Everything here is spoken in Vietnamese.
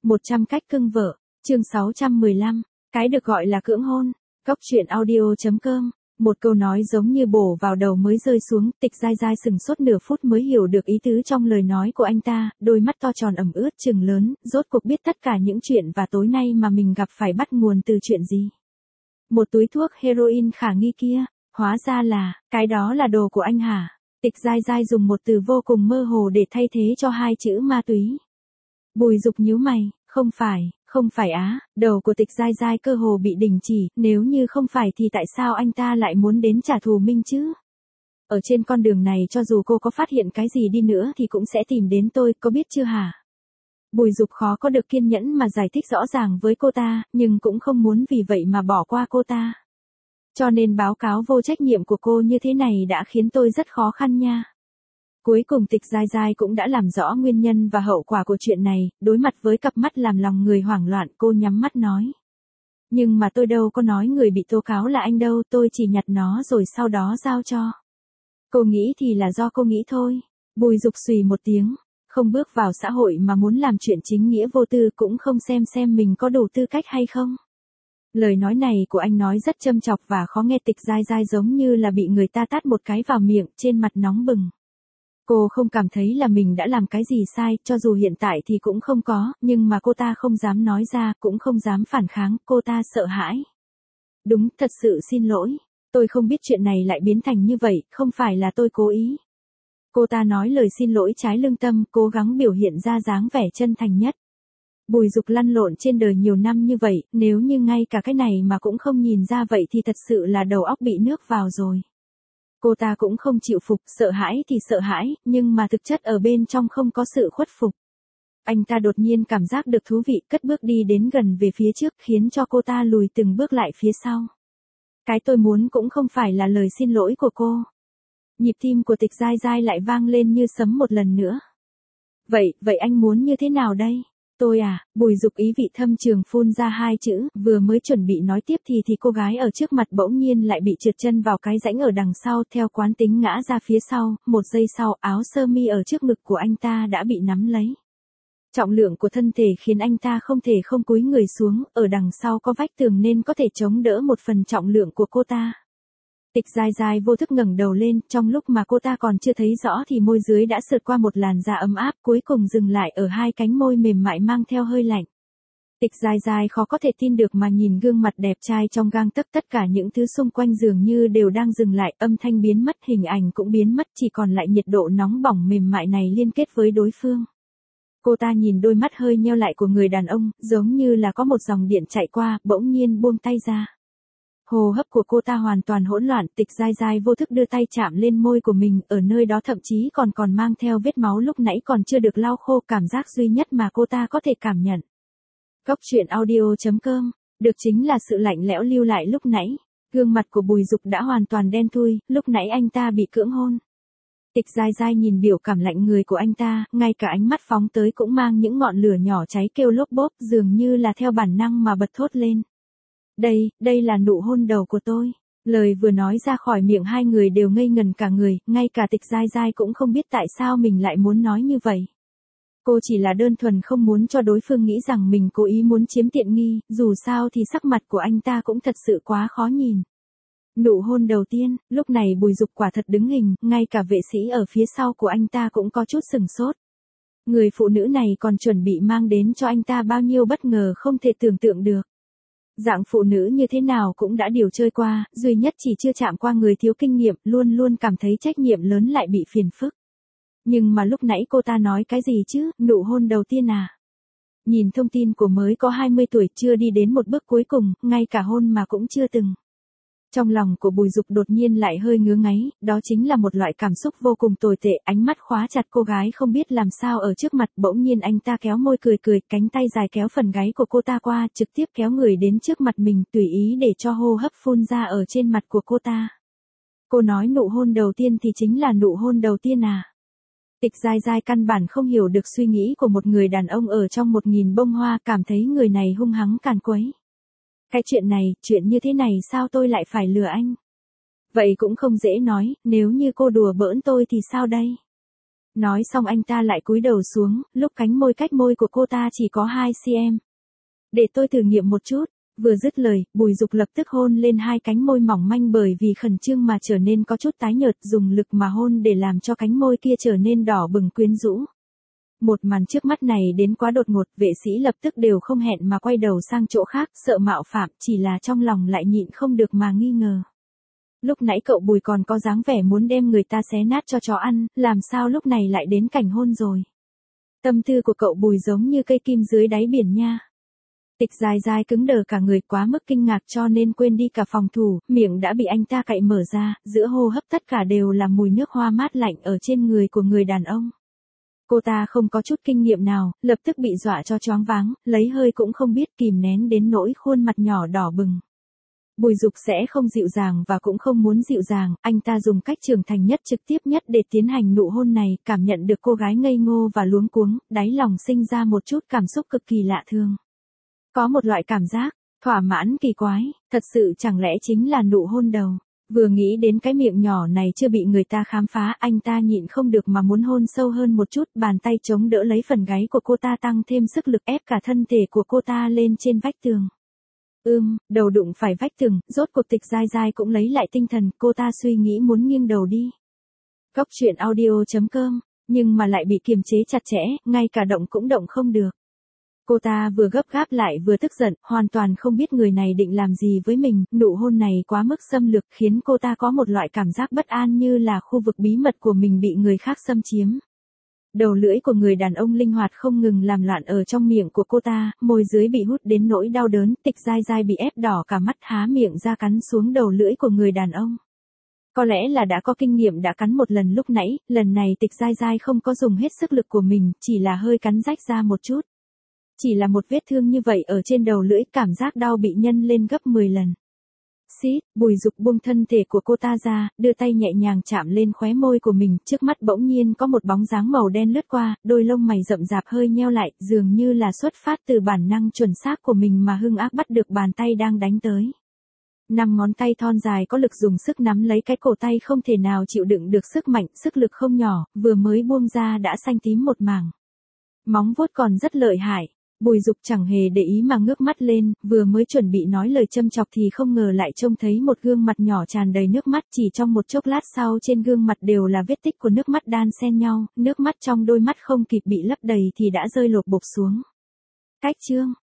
100 cách cưng vợ, chương 615, cái được gọi là cưỡng hôn. Góc truyện audio.com. Một câu nói giống như bổ vào đầu mới rơi xuống, Tịch Giai Giai sừng sốt nửa phút mới hiểu được ý tứ trong lời nói của anh ta, đôi mắt to tròn ẩm ướt trừng lớn, rốt cuộc biết tất cả những chuyện và tối nay mà mình gặp phải bắt nguồn từ chuyện gì. Một túi thuốc heroin khả nghi kia, hóa ra là, cái đó là đồ của anh hả? Tịch Giai Giai dùng một từ vô cùng mơ hồ để thay thế cho hai chữ ma túy. Bùi Dục nhíu mày, không phải á, đầu của Tịch Giai Giai cơ hồ bị đình chỉ, nếu như không phải thì tại sao anh ta lại muốn đến trả thù Minh chứ? Ở trên con đường này cho dù cô có phát hiện cái gì đi nữa thì cũng sẽ tìm đến tôi, có biết chưa hả? Bùi Dục khó có được kiên nhẫn mà giải thích rõ ràng với cô ta, nhưng cũng không muốn vì vậy mà bỏ qua cô ta. Cho nên báo cáo vô trách nhiệm của cô như thế này đã khiến tôi rất khó khăn nha. Cuối cùng Tịch Giai Giai cũng đã làm rõ nguyên nhân và hậu quả của chuyện này, đối mặt với cặp mắt làm lòng người hoảng loạn cô nhắm mắt nói. Nhưng mà tôi đâu có nói người bị tố cáo là anh đâu, tôi chỉ nhặt nó rồi sau đó giao cho. Cô nghĩ thì là do cô nghĩ thôi. Bùi Dục xùy một tiếng, không bước vào xã hội mà muốn làm chuyện chính nghĩa vô tư cũng không xem mình có đủ tư cách hay không. Lời nói này của anh nói rất châm chọc và khó nghe. Tịch Giai Giai giống như là bị người ta tát một cái vào miệng, trên mặt nóng bừng. Cô không cảm thấy là mình đã làm cái gì sai, cho dù hiện tại thì cũng không có, nhưng mà cô ta không dám nói ra, cũng không dám phản kháng, cô ta sợ hãi. Đúng, thật sự xin lỗi. Tôi không biết chuyện này lại biến thành như vậy, không phải là tôi cố ý. Cô ta nói lời xin lỗi trái lương tâm, cố gắng biểu hiện ra dáng vẻ chân thành nhất. Bùi Dục lăn lộn trên đời nhiều năm như vậy, nếu như ngay cả cái này mà cũng không nhìn ra vậy thì thật sự là đầu óc bị nước vào rồi. Cô ta cũng không chịu phục, sợ hãi thì sợ hãi, nhưng mà thực chất ở bên trong không có sự khuất phục. Anh ta đột nhiên cảm giác được thú vị, cất bước đi đến gần về phía trước, khiến cho cô ta lùi từng bước lại phía sau. Cái tôi muốn cũng không phải là lời xin lỗi của cô. Nhịp tim của Tịch Giai Giai lại vang lên như sấm một lần nữa. Vậy anh muốn như thế nào đây? Tôi à, Bùi Dục ý vị thâm trường phun ra hai chữ, vừa mới chuẩn bị nói tiếp thì cô gái ở trước mặt bỗng nhiên lại bị trượt chân vào cái rãnh ở đằng sau, theo quán tính ngã ra phía sau, một giây sau áo sơ mi ở trước ngực của anh ta đã bị nắm lấy. Trọng lượng của thân thể khiến anh ta không thể không cúi người xuống, ở đằng sau có vách tường nên có thể chống đỡ một phần trọng lượng của cô ta. Tịch Giai Giai vô thức ngẩng đầu lên, trong lúc mà cô ta còn chưa thấy rõ thì môi dưới đã sượt qua một làn da ấm áp, cuối cùng dừng lại ở hai cánh môi mềm mại mang theo hơi lạnh. Tịch Giai Giai khó có thể tin được mà nhìn gương mặt đẹp trai trong gang tấc, tất cả những thứ xung quanh dường như đều đang dừng lại, âm thanh biến mất, hình ảnh cũng biến mất, chỉ còn lại nhiệt độ nóng bỏng mềm mại này liên kết với đối phương. Cô ta nhìn đôi mắt hơi nheo lại của người đàn ông, giống như là có một dòng điện chạy qua, bỗng nhiên buông tay ra. Hô hấp của cô ta hoàn toàn hỗn loạn, Tịch Giai Giai vô thức đưa tay chạm lên môi của mình, ở nơi đó thậm chí còn mang theo vết máu lúc nãy còn chưa được lau khô, cảm giác duy nhất mà cô ta có thể cảm nhận. Góc truyện audio.com, được chính là sự lạnh lẽo lưu lại lúc nãy. Gương mặt của Bùi Dục đã hoàn toàn đen thui, lúc nãy anh ta bị cưỡng hôn. Tịch Giai Giai nhìn biểu cảm lạnh người của anh ta, ngay cả ánh mắt phóng tới cũng mang những ngọn lửa nhỏ cháy kêu lốp bốp, dường như là theo bản năng mà bật thốt lên. Đây là nụ hôn đầu của tôi. Lời vừa nói ra khỏi miệng hai người đều ngây ngần cả người, ngay cả Tịch Giai Giai cũng không biết tại sao mình lại muốn nói như vậy. Cô chỉ là đơn thuần không muốn cho đối phương nghĩ rằng mình cố ý muốn chiếm tiện nghi, dù sao thì sắc mặt của anh ta cũng thật sự quá khó nhìn. Nụ hôn đầu tiên, lúc này Bùi Dục quả thật đứng hình, ngay cả vệ sĩ ở phía sau của anh ta cũng có chút sừng sốt. Người phụ nữ này còn chuẩn bị mang đến cho anh ta bao nhiêu bất ngờ không thể tưởng tượng được. Dạng phụ nữ như thế nào cũng đã điều chơi qua, duy nhất chỉ chưa chạm qua người thiếu kinh nghiệm, luôn cảm thấy trách nhiệm lớn lại bị phiền phức. Nhưng mà lúc nãy cô ta nói cái gì chứ, nụ hôn đầu tiên à? Nhìn thông tin của mới có 20 tuổi chưa đi đến một bước cuối cùng, ngay cả hôn mà cũng chưa từng. Trong lòng của Bùi Dục đột nhiên lại hơi ngứa ngáy, đó chính là một loại cảm xúc vô cùng tồi tệ, ánh mắt khóa chặt cô gái không biết làm sao ở trước mặt, bỗng nhiên anh ta kéo môi cười, cánh tay dài kéo phần gáy của cô ta qua, trực tiếp kéo người đến trước mặt mình, tùy ý để cho hô hấp phun ra ở trên mặt của cô ta. Cô nói nụ hôn đầu tiên thì chính là nụ hôn đầu tiên à? Tịch Giai Giai căn bản không hiểu được suy nghĩ của một người đàn ông ở trong 1000 bông hoa, cảm thấy người này hung hăng càn quấy. Cái chuyện như thế này sao tôi lại phải lừa anh? Vậy cũng không dễ nói, nếu như cô đùa bỡn tôi thì sao đây? Nói xong anh ta lại cúi đầu xuống, lúc cánh môi cách môi của cô ta chỉ có 2 cm. Để tôi thử nghiệm một chút. Vừa dứt lời, Bùi Dục lập tức hôn lên hai cánh môi mỏng manh bởi vì khẩn trương mà trở nên có chút tái nhợt, dùng lực mà hôn để làm cho cánh môi kia trở nên đỏ bừng quyến rũ. Một màn trước mắt này đến quá đột ngột, vệ sĩ lập tức đều không hẹn mà quay đầu sang chỗ khác, sợ mạo phạm, chỉ là trong lòng lại nhịn không được mà nghi ngờ. Lúc nãy cậu Bùi còn có dáng vẻ muốn đem người ta xé nát cho chó ăn, làm sao lúc này lại đến cảnh hôn rồi. Tâm tư của cậu Bùi giống như cây kim dưới đáy biển nha. Tịch Giai Giai cứng đờ cả người, quá mức kinh ngạc cho nên quên đi cả phòng thủ, miệng đã bị anh ta cạy mở ra, giữa hô hấp tất cả đều là mùi nước hoa mát lạnh ở trên người của người đàn ông. Cô ta không có chút kinh nghiệm nào, lập tức bị dọa cho choáng váng, lấy hơi cũng không biết kìm nén đến nỗi khuôn mặt nhỏ đỏ bừng. Bùi Dục sẽ không dịu dàng và cũng không muốn dịu dàng, anh ta dùng cách trưởng thành nhất, trực tiếp nhất để tiến hành nụ hôn này, cảm nhận được cô gái ngây ngô và luống cuống, đáy lòng sinh ra một chút cảm xúc cực kỳ lạ thường. Có một loại cảm giác thỏa mãn kỳ quái, thật sự chẳng lẽ chính là nụ hôn đầu. Vừa nghĩ đến cái miệng nhỏ này chưa bị người ta khám phá, anh ta nhịn không được mà muốn hôn sâu hơn một chút, bàn tay chống đỡ lấy phần gáy của cô ta tăng thêm sức lực ép cả thân thể của cô ta lên trên vách tường. Đầu đụng phải vách tường, rốt cuộc Tịch Giai Giai cũng lấy lại tinh thần, cô ta suy nghĩ muốn nghiêng đầu đi. Góc truyện audio.com, nhưng mà lại bị kiềm chế chặt chẽ, ngay cả động cũng động không được. Cô ta vừa gấp gáp lại vừa tức giận, hoàn toàn không biết người này định làm gì với mình, nụ hôn này quá mức xâm lược khiến cô ta có một loại cảm giác bất an như là khu vực bí mật của mình bị người khác xâm chiếm. Đầu lưỡi của người đàn ông linh hoạt không ngừng làm loạn ở trong miệng của cô ta, môi dưới bị hút đến nỗi đau đớn, Tịch Giai Giai bị ép đỏ cả mắt, há miệng ra cắn xuống đầu lưỡi của người đàn ông. Có lẽ là đã có kinh nghiệm đã cắn một lần lúc nãy, lần này Tịch Giai Giai không có dùng hết sức lực của mình, chỉ là hơi cắn rách ra một chút. Chỉ là một vết thương như vậy ở trên đầu lưỡi, cảm giác đau bị nhân lên gấp 10 lần. Xít, Bùi Dục buông thân thể của cô ta ra, đưa tay nhẹ nhàng chạm lên khóe môi của mình, trước mắt bỗng nhiên có một bóng dáng màu đen lướt qua, đôi lông mày rậm rạp hơi nheo lại, dường như là xuất phát từ bản năng chuẩn xác của mình mà hung ác bắt được bàn tay đang đánh tới. 5 ngón tay thon dài có lực dùng sức nắm lấy cái cổ tay không thể nào chịu đựng được sức mạnh, sức lực không nhỏ, vừa mới buông ra đã xanh tím một mảng. Móng vuốt còn rất lợi hại. Bùi Dục chẳng hề để ý mà ngước mắt lên, vừa mới chuẩn bị nói lời châm chọc thì không ngờ lại trông thấy một gương mặt nhỏ tràn đầy nước mắt, chỉ trong một chốc lát sau trên gương mặt đều là vết tích của nước mắt đan xen nhau, nước mắt trong đôi mắt không kịp bị lấp đầy thì đã rơi lột bột xuống. Cách chương